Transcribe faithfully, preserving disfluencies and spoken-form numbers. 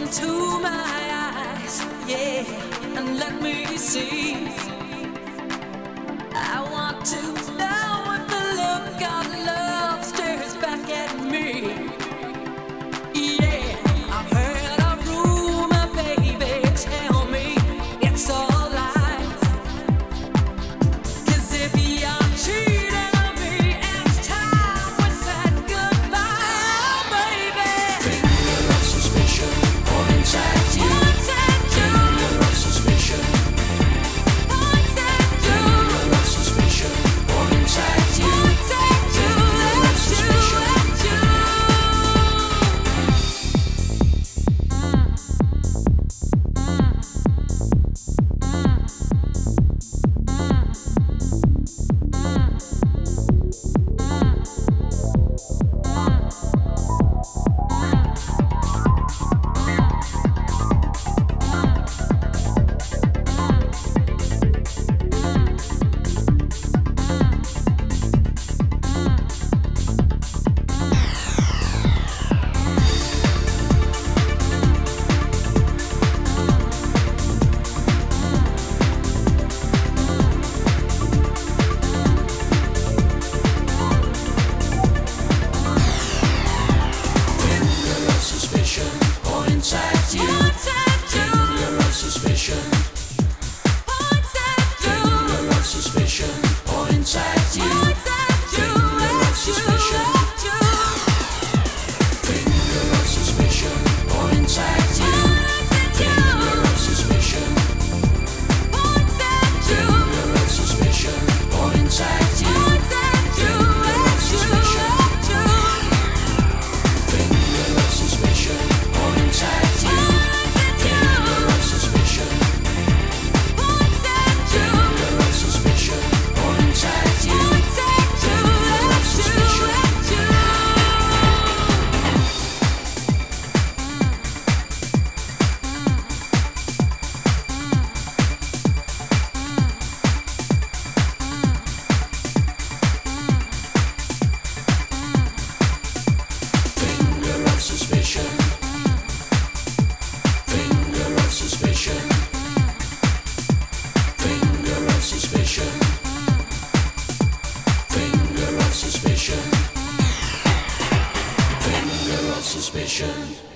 into my eyes, yeah, and let me see. I want to know if the look of love stares back at me. Yeah, I've heard a rumor, baby, tell me it's all lies. 'Cause if you're cheating on me, it's time we said goodbye, baby. Finger of suspicion points at you. Finger of suspicion. Finger of suspicion points at you. Finger of suspicion. Points at you. Finger of suspicion. Finger of suspicion. Points at you. Finger of suspicion. Finger of suspicion. Points at you. Finger of suspicion. Finger of suspicion. Points at you. Finger of suspicion. Finger of suspicion. Points at you. Finger of suspicion. Finger of suspicion. Points at you. Finger of suspicion. Finger of suspicion. Finger of suspicion. Finger of suspicion. Finger of suspicion. Finger of suspicion.